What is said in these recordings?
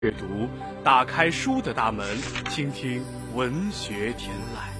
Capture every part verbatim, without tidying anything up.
阅读，打开书的大门，倾听文学天籁。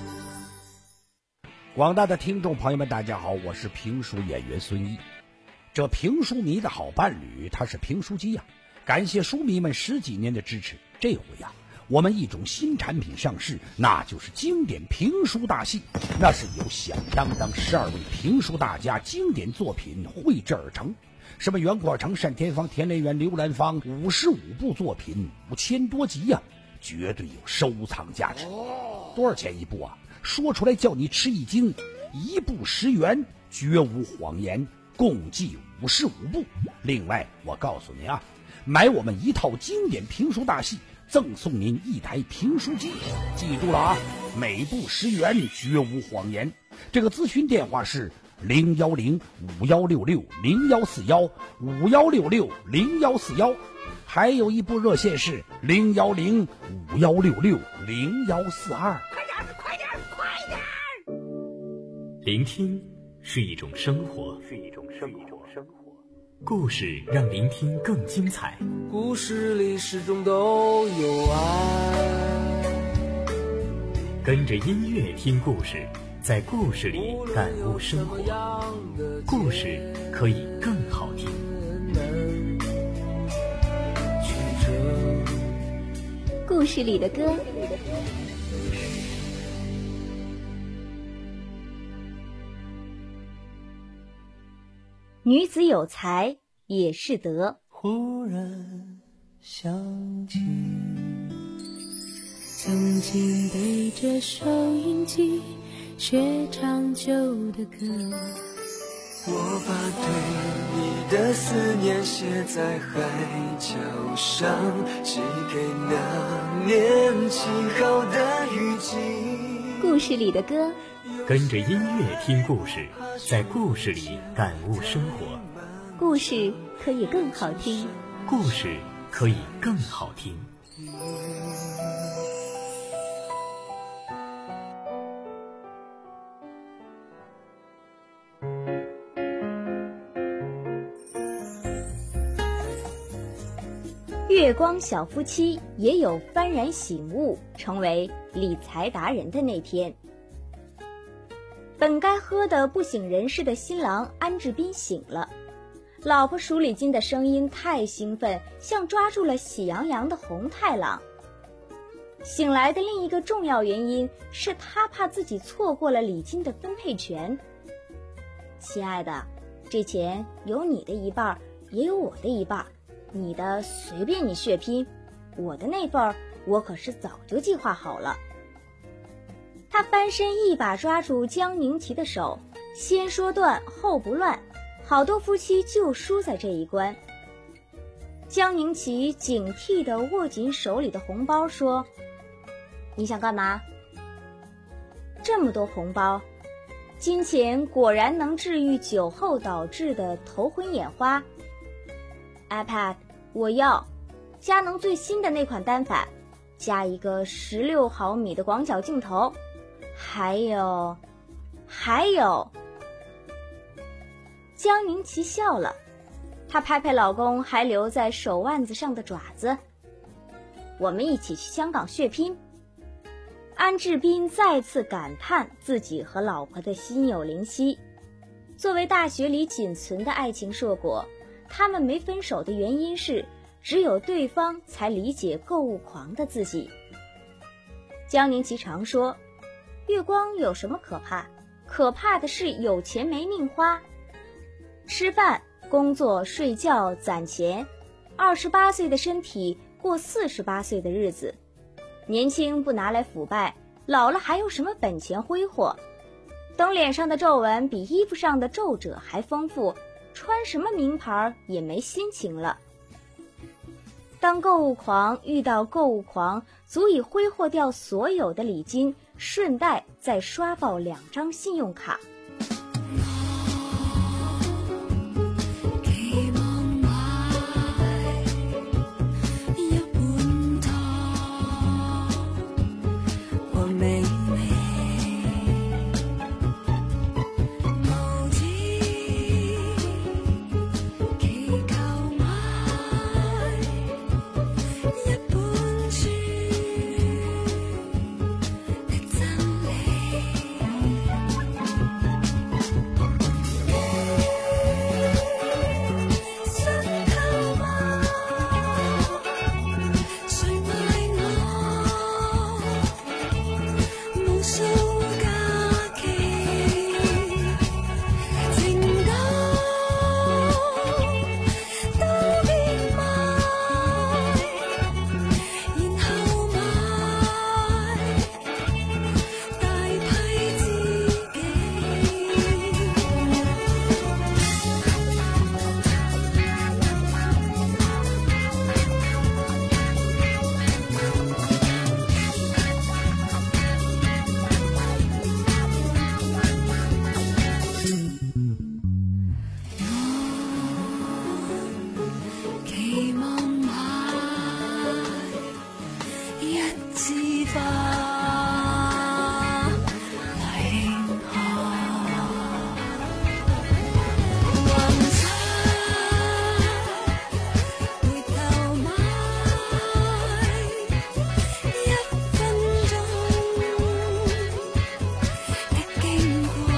广大的听众朋友们，大家好，我是评书演员孙一。这评书迷的好伴侣，他是评书机呀、啊！感谢书迷们十几年的支持。这回呀、啊，我们一种新产品上市，那就是经典评书大戏。那是由响当当十二位评书大家经典作品绘制而成。什么袁国成、单田芳、田连元、刘兰芳，五十五部作品，五千多集呀、啊，绝对有收藏价值。多少钱一部啊？说出来叫你吃一惊，一部十元，绝无谎言，共计五十五部。另外，我告诉你啊，买我们一套经典评书大戏，赠送您一台评书机。记住了啊，每部十元，绝无谎言。这个咨询电话是零幺零五幺六六零幺四幺五幺六六零幺四幺，还有一部热线是零幺零五幺六六零幺四二。 快点，快点，快点！ 聆听是一种生活， 是一种生活，生活。 故事让聆听更精彩。 故事里始终都有爱。 跟着音乐听故事，在故事里感悟生活，故事可以更好听。 故事里的歌，女子有才也是德。 忽然想起曾经背着收音机学唱旧的歌， 我把对你的思念写在海角上，寄给那年轻好的雨季。 故事里的歌， 跟着音乐听故事，在故事里感悟生活， 故事可以更好听， 故事可以更好听。 月光小夫妻也有幡然醒悟，成为理财达人的那天。本该喝得不省人事的新郎安志斌醒了，老婆数礼金的声音太兴奋，像抓住了喜洋洋的红太狼。醒来的另一个重要原因是他怕自己错过了礼金的分配权。亲爱的，这钱有你的一半，也有我的一半，你的随便你血拼，我的那份我可是早就计划好了。他翻身一把抓住江宁琪的手，先说断后不乱，好多夫妻就输在这一关。江宁琪警惕地握紧手里的红包说，你想干嘛？这么多红包，金钱果然能治愈酒后导致的头昏眼花。 iPad 我要，佳能最新的那款单反，加一个十六毫米的广角镜头，还有还有江宁琪笑了，她拍拍老公还留在手腕子上的爪子，我们一起去香港血拼。安志斌再次感叹自己和老婆的心有灵犀。作为大学里仅存的爱情硕果，他们没分手的原因是只有对方才理解购物狂的自己。江宁琪常说，月光有什么可怕？可怕的是有钱没命花。吃饭、工作、睡觉、攒钱，二十八岁的身体过四十八岁的日子。年轻不拿来腐败，老了还有什么本钱挥霍？等脸上的皱纹比衣服上的皱褶还丰富，穿什么名牌也没心情了。当购物狂遇到购物狂，足以挥霍掉所有的礼金，顺带再刷爆两张信用卡。 枝花零下，雲彩回頭買一分鐘的經過。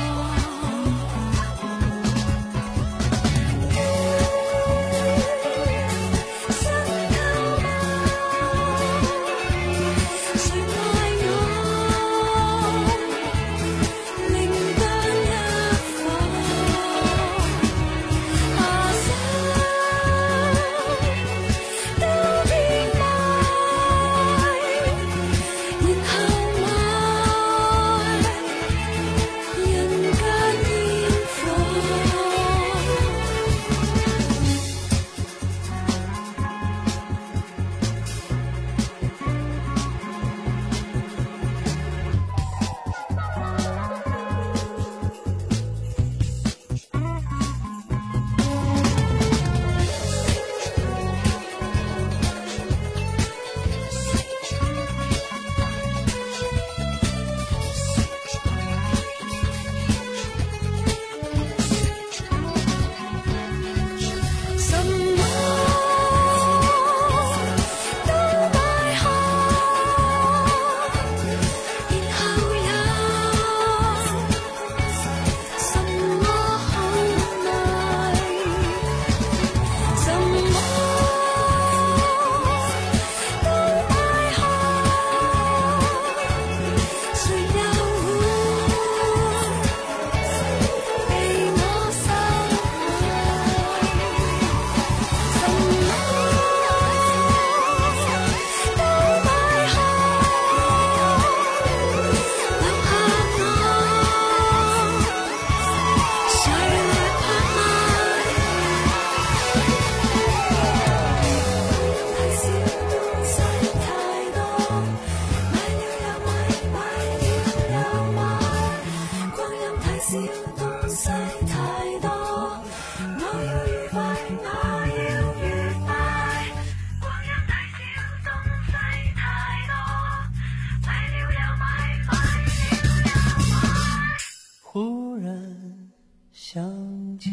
忽然想起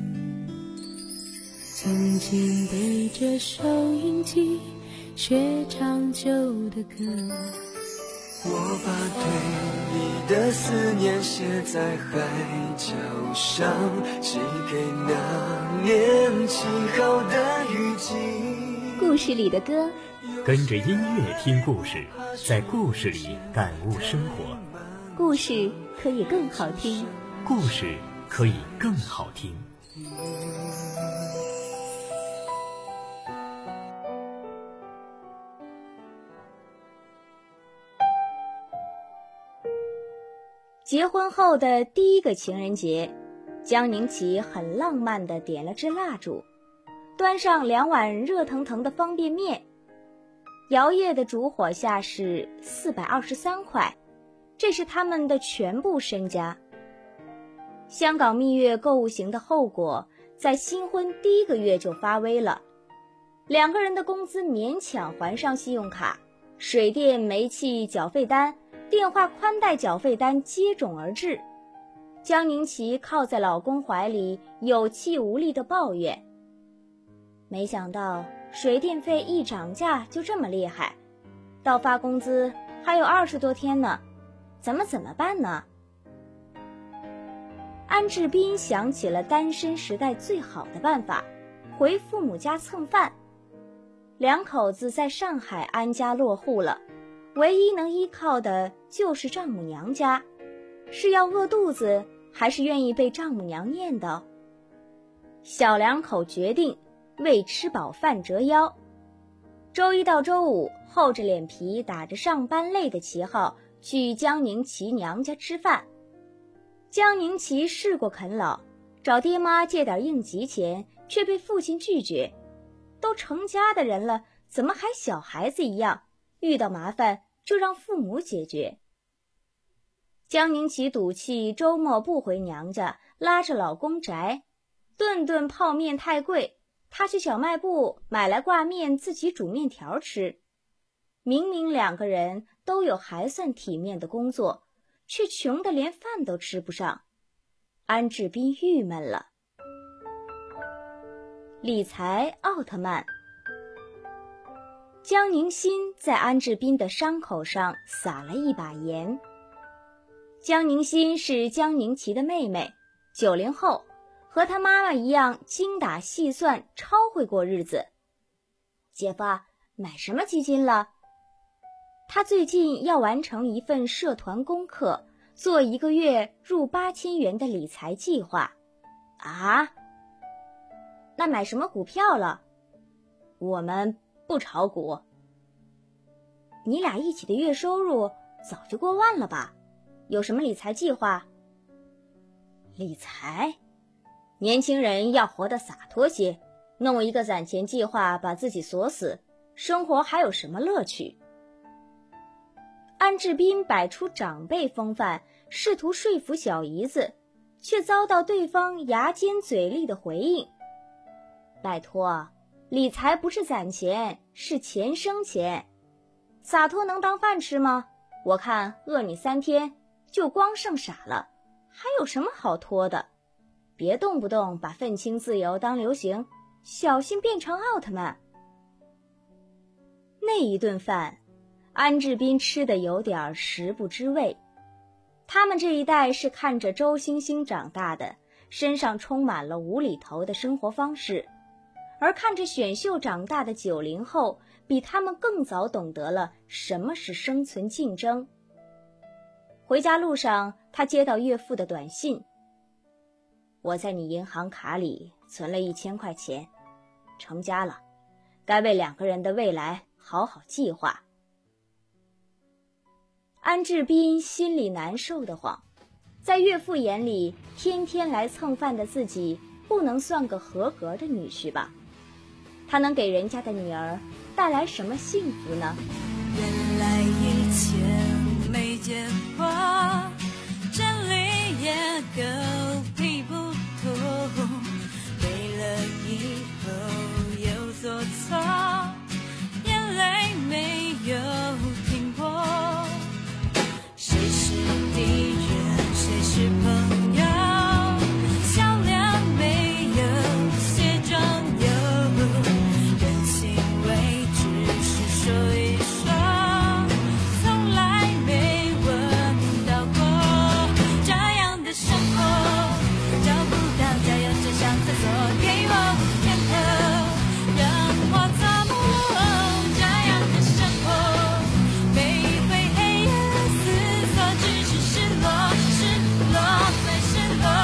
曾经背着收音机学唱旧的歌， 我把对你的思念写在海角上，寄给那年起好的雨季。 故事里的歌， 跟着音乐听故事，在故事里感悟生活。 故事可以更好听， 故事可以更好听。 结婚后的第一个情人节，江宁琪很浪漫地点了支蜡烛，端上两碗热腾腾的方便面。摇曳的烛火下是四百二十三块，这是他们的全部身家。香港蜜月购物行的后果，在新婚第一个月就发威了。两个人的工资勉强还上信用卡，水电煤气缴费单、电话宽带缴费单接踵而至。江宁琪靠在老公怀里，有气无力地抱怨：没想到水电费一涨价就这么厉害，到发工资还有二十多天呢，咱们怎么办呢？安志斌想起了单身时代最好的办法，回父母家蹭饭。两口子在上海安家落户了，唯一能依靠的就是丈母娘家，是要饿肚子，还是愿意被丈母娘念叨？小两口决定为吃饱饭折腰。周一到周五，厚着脸皮打着上班累的旗号去江宁琪娘家吃饭。江宁琪试过啃老，找爹妈借点应急钱，却被父亲拒绝。都成家的人了，怎么还小孩子一样，遇到麻烦就让父母解决？江宁琪赌气周末不回娘家，拉着老公宅。顿顿泡面太贵，她去小卖部买来挂面，自己煮面条吃。 明明两个人都有还算体面的工作，却穷得连饭都吃不上。安志斌郁闷了。理财奥特曼。江宁心在安志斌的伤口上撒了一把盐。江宁心是江宁琪的妹妹，九零后，和她妈妈一样精打细算，超会过日子。姐夫，买什么基金了？她最近要完成一份社团功课，做一个月入八千元的理财计划。啊？那买什么股票了？我们不炒股。你俩一起的月收入早就过万了吧？有什么理财计划？理财？年轻人要活得洒脱些，弄一个攒钱计划把自己锁死，生活还有什么乐趣？安志斌摆出长辈风范，试图说服小姨子，却遭到对方牙尖嘴利的回应。拜托，理财不是攒钱，是钱生钱。洒脱能当饭吃吗？我看饿你三天就光剩傻了，还有什么好拖的？别动不动把愤青自由当流行，小心变成奥特曼。那一顿饭，安志斌吃的有点食不知味。他们这一代是看着周星星长大的，身上充满了无厘头的生活方式，而看着选秀长大的九零后，比他们更早懂得了什么是生存竞争。回家路上，他接到岳父的短信：我在你银行卡里存了一千块钱，成家了，该为两个人的未来好好计划。安志斌心里难受得慌，在岳父眼里，天天来蹭饭的自己不能算个合格的女婿吧？他能给人家的女儿带来什么幸福呢？ 原来以前没见过，真理也狗屁不通，对了以后有所错，眼泪没有停过，谁是敌人，谁是朋友，笑脸没有写中有，人情味只是说一说，从来没闻到过这样的生活，找不到加油站上厕所给我点头，让我做梦，这样的生活没会黑夜思索，只是失落，失落再失落，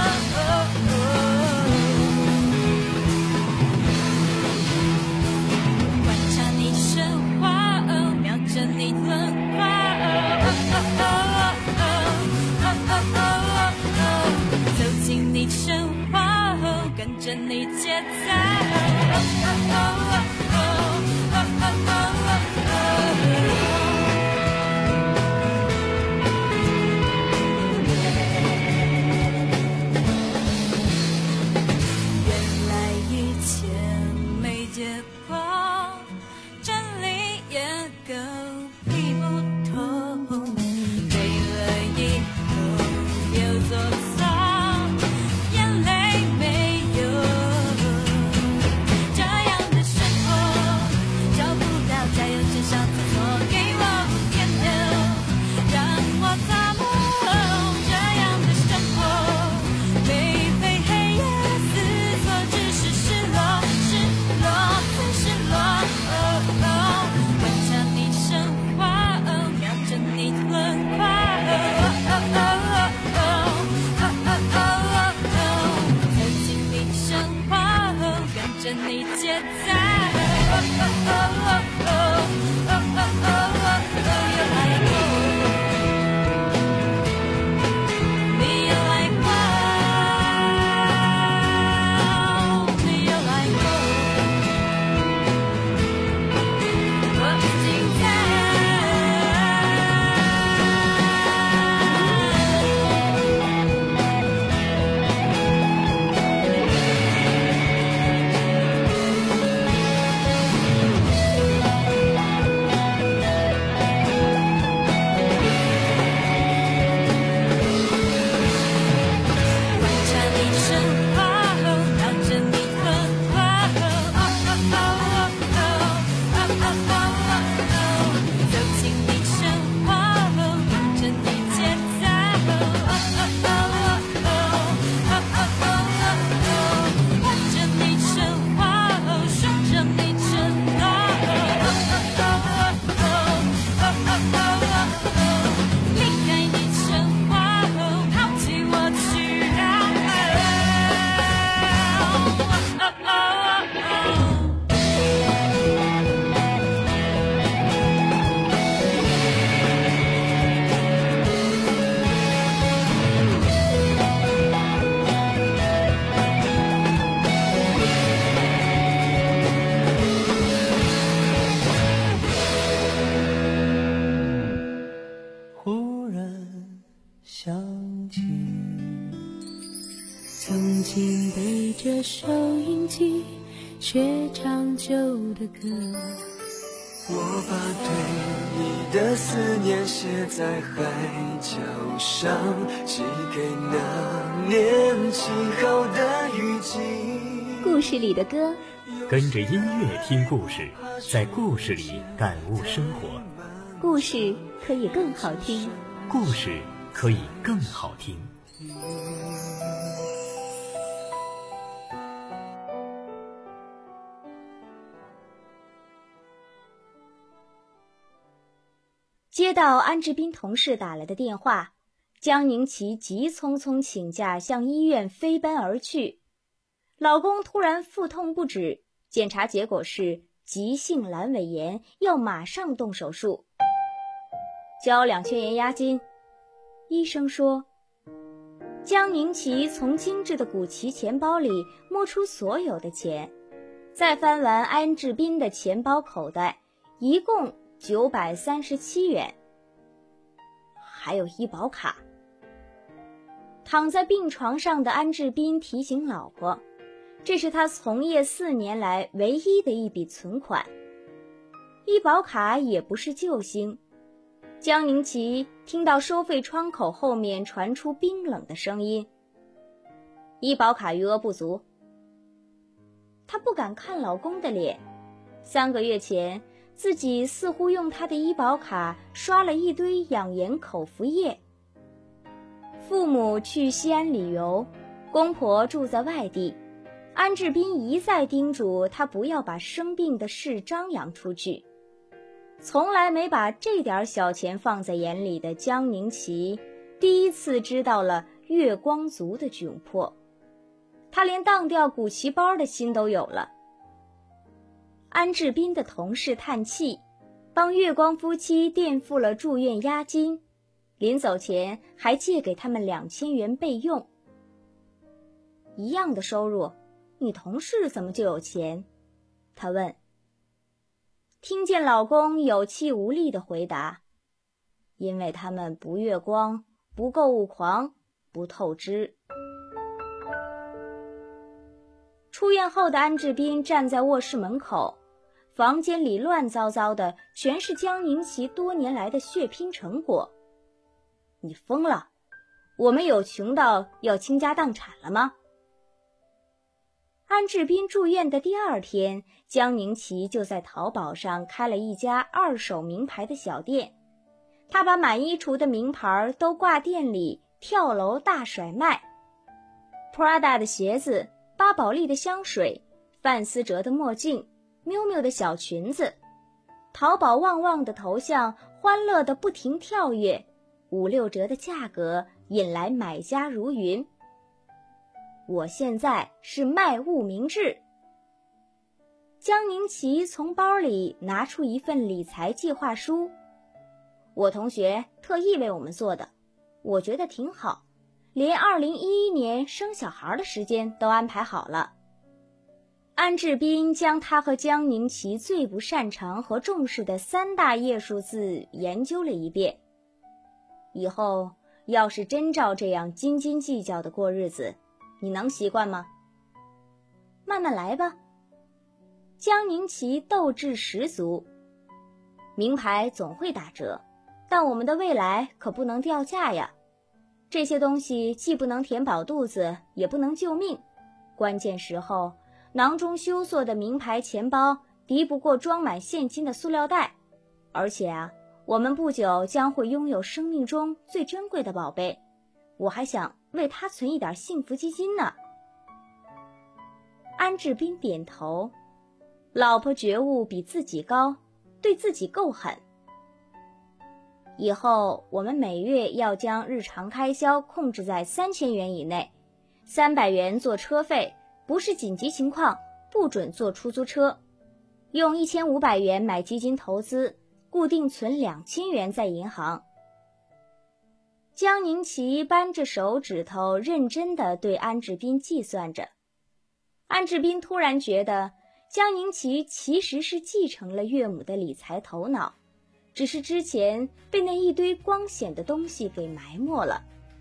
观察你生活，瞄准你轮廓，走进你生活，跟着你节奏。原来以前没结果，真理也狗屁不通，对了以后有所错，眼泪没有，这样的生活找不到加油站上厕所给我点头，让我做梦，这样的生活没会黑夜思索，只是失落，失落再失落，观察你生活，瞄准你轮廓，走进你生活，跟着你节奏。 想起曾经背着收音机学唱旧的歌， 我把对你的思念写在海角上，寄给那年晴好的雨季。 故事里的歌， 跟着音乐听故事，在故事里感悟生活。 故事可以更好听， 故事可以更好听。 接到安志斌同事打来的电话，江宁琪急匆匆请假向医院飞奔而去。老公突然腹痛不止，检查结果是急性阑尾炎，要马上动手术。交两千元押金。医生说，江宁琪从精致的古奇钱包里摸出所有的钱，再翻完安志斌的钱包口袋，一共九百三十七元，还有医保卡。躺在病床上的安志斌提醒老婆，这是他从业四年来唯一的一笔存款。医保卡也不是救星。江宁琪听到收费窗口后面传出冰冷的声音，医保卡余额不足。她不敢看老公的脸，三个月前自己似乎用他的医保卡刷了一堆养颜口服液。父母去西安旅游，公婆住在外地，安志斌一再叮嘱他不要把生病的事张扬出去。从来没把这点小钱放在眼里的江宁琪，第一次知道了月光族的窘迫。他连当掉古奇包的心都有了。安志斌的同事叹气，帮月光夫妻垫付了住院押金，临走前还借给他们两千元备用。一样的收入，你同事怎么就有钱？他问。听见老公有气无力的回答，因为他们不月光，不购物狂，不透支。出院后的安志斌站在卧室门口，房间里乱糟糟的，全是江宁琪多年来的血拼成果。你疯了？我们有穷到要倾家荡产了吗？安志斌住院的第二天，江宁琪就在淘宝上开了一家二手名牌的小店。他把满衣橱的名牌都挂店里，跳楼大甩卖。Prada 的鞋子，巴宝莉的香水，范思哲的墨镜，miu miu的小裙子，淘宝旺旺的头像欢乐的不停跳跃，五六折的价格引来买家如云。我现在是卖物明智。江宁琪从包里拿出一份理财计划书，我同学特意为我们做的，我觉得挺好，连二零一一年生小孩的时间都安排好了。安志斌将他和江宁琪最不擅长和重视的三大页数字研究了一遍。以后要是真照这样斤斤计较的过日子，你能习惯吗？慢慢来吧。江宁琪斗志十足。名牌总会打折，但我们的未来可不能掉价呀。这些东西既不能填饱肚子，也不能救命。关键时候，囊中羞涩的名牌钱包敌不过装满现金的塑料袋。而且啊，我们不久将会拥有生命中最珍贵的宝贝，我还想为他存一点幸福基金呢。安志斌点头，老婆觉悟比自己高，对自己够狠。以后我们每月要将日常开销控制在三千元以内，三百元做车费，不是紧急情况不准坐出租车，用一千五百元买基金投资，固定存两千元在银行。江宁琪扳着手指头，认真地对安志斌计算着。安志斌突然觉得，江宁琪其实是继承了岳母的理财头脑，只是之前被那一堆光显的东西给埋没了。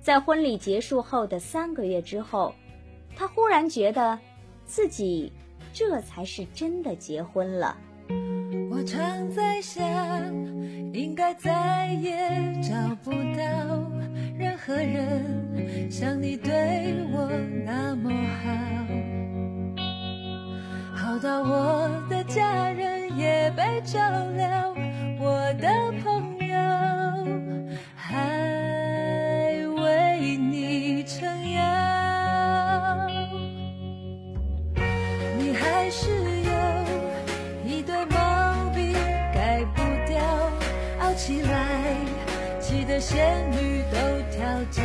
在婚礼结束后的三个月之后，他忽然觉得自己这才是真的结婚了。 我常在想，应该再也找不到任何人像你对我那么好，好到我的家人也被照料，我的朋友还为你撑腰，你还是有一堆毛病改不掉，熬起来气得仙女都跳脚。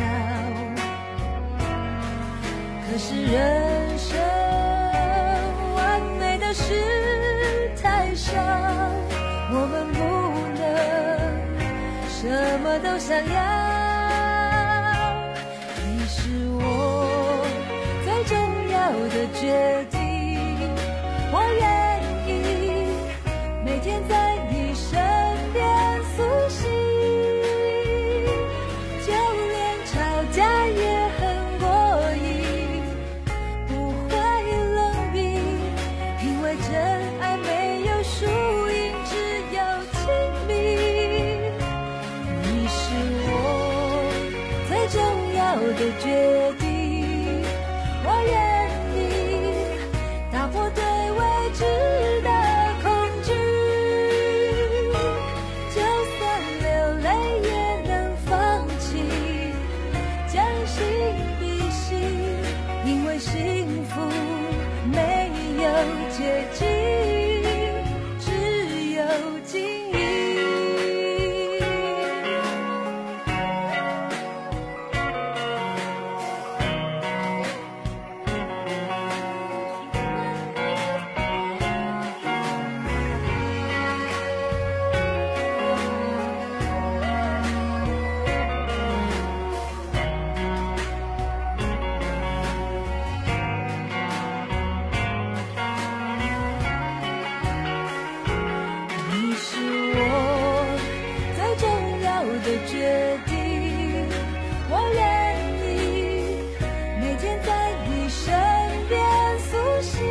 可是人生完美的事太少，我们不能什么都想要。你是我最重要的决定，我愿意每天在你身边苏醒，就连吵架也很过瘾，不会冷冰，因为真爱没有输赢，只有亲密。你是我最重要的决定，我愿意打破对未知的恐惧，就算流泪也能放弃，将心比心，因为幸福没有捷径，只有经营。你是我最重要的决定，我愿意每天在你身边苏醒，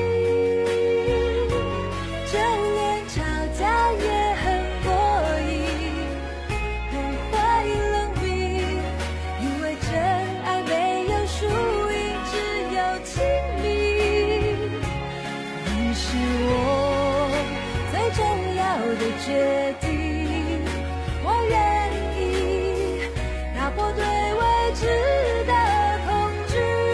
就连吵架也很过瘾，不会冷冰，因为真爱没有输赢，只有亲密。你是我最重要的决定，我愿意打破对未知的恐惧，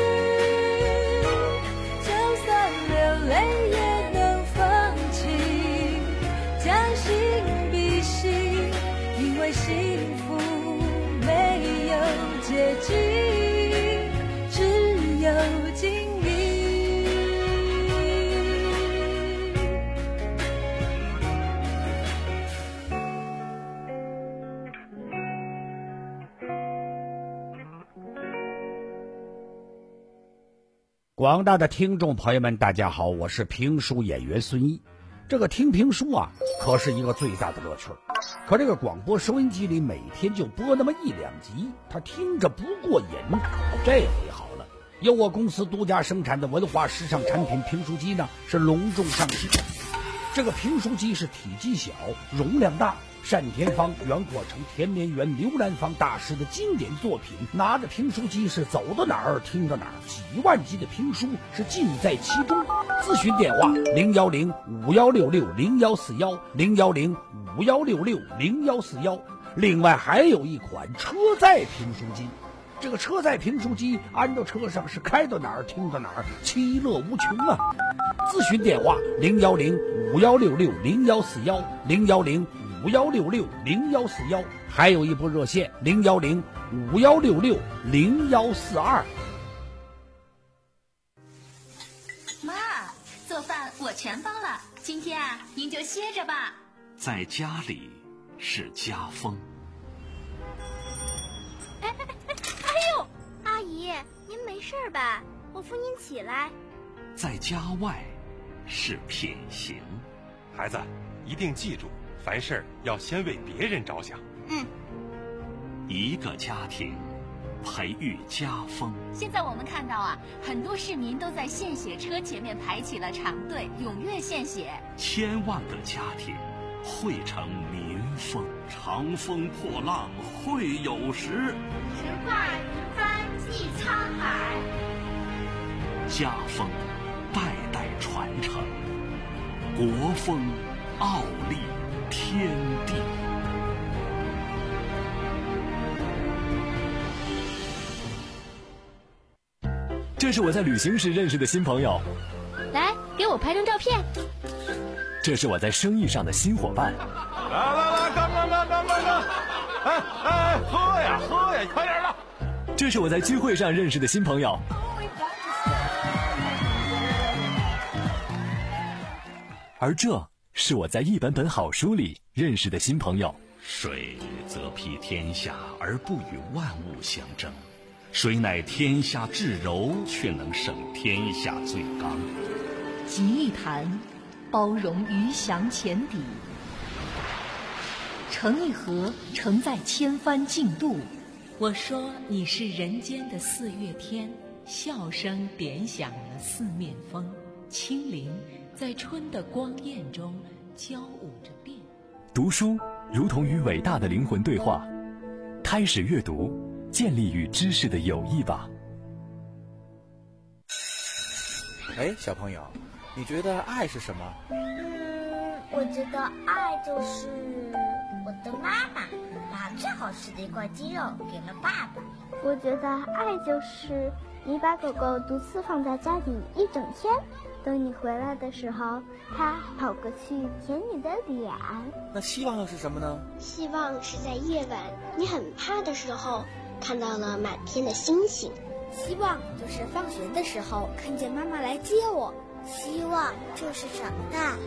就算流泪也能放弃，将心比心，因为幸福没有捷径，只有经营。 广大的听众朋友们，大家好，我是评书演员孙一。这个听评书啊，可是一个最大的乐趣。可这个广播收音机里每天就播那么一两集，他听着不过瘾。这回好了，由我公司独家生产的文化时尚产品评书机呢，是隆重上市。这个评书机是体积小，容量大，单田芳、袁阔成、田绵园、刘兰芳大师的经典作品，拿着评书机是走到哪儿听到哪儿，几万集的评书是尽在其中。咨询电话零幺零五幺六六零幺四幺零幺零五幺六六零幺四幺。另外还有一款车载评书机，这个车载评书机安到车上是开到哪儿听到哪儿，其乐无穷啊！咨询电话零幺零五幺六六零幺四幺零幺零五幺六六零幺四幺，还有一部热线零幺零五幺六六零幺四二。 妈，做饭我全包了，今天啊，您就歇着吧。 在家里是家风。 哎哎哎哎呦，阿姨，您没事吧？我扶您起来。 在家外是品行。 孩子，一定记住，凡事要先为别人着想。 嗯。 一个家庭培育家风。 现在我们看到啊，很多市民都在献血车前面排起了长队，踊跃献血。 千万个家庭汇成民风，长风破浪会有时。 直挂云帆济沧海。 家风代代传承，国风傲立天地。 这是我在旅行时认识的新朋友， 来，给我拍张照片。 这是我在生意上的新伙伴。 来来来，干干干干干干！哎哎，喝呀喝呀，快点的！ 这是我在聚会上认识的新朋友。而这是我在一本本好书里认识的新朋友。 水则披天下而不与万物相争，水乃天下至柔，却能胜天下最刚。 集一坛，包容鱼翔浅底；盛一盒，承载千帆竞渡。 我说你是人间的四月天，笑声点响了四面风，清灵在春的光艳中交舞着变。 读书如同与伟大的灵魂对话，开始阅读，建立与知识的友谊吧。 哎，小朋友，你觉得爱是什么？ 嗯，我觉得爱就是我的妈妈把最好吃的一块鸡肉给了爸爸。 我觉得爱就是你把狗狗独自放在家里一整天，等你回来的时候，它跑过去舔你的脸。 那希望又是什么呢？ 希望是在夜晚你很怕的时候，看到了满天的星星。 希望就是放学的时候看见妈妈来接我。希望就是长大。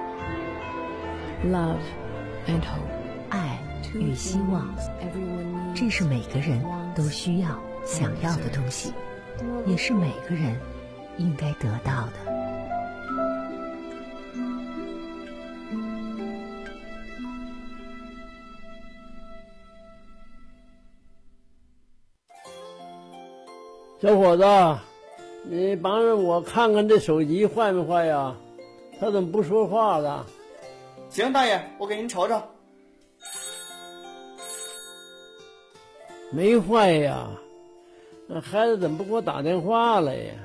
Love and hope， 爱与希望，这是每个人都需要、想要的东西，也是每个人应该得到的。 小伙子，你帮着我看看这手机坏没坏呀？他怎么不说话了？ 行，大爷，我给您瞅瞅。 没坏呀，那孩子怎么不给我打电话了呀？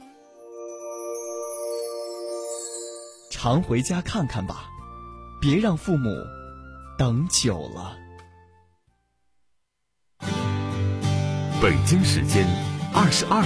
常回家看看吧，别让父母等久了。 北京时间二十二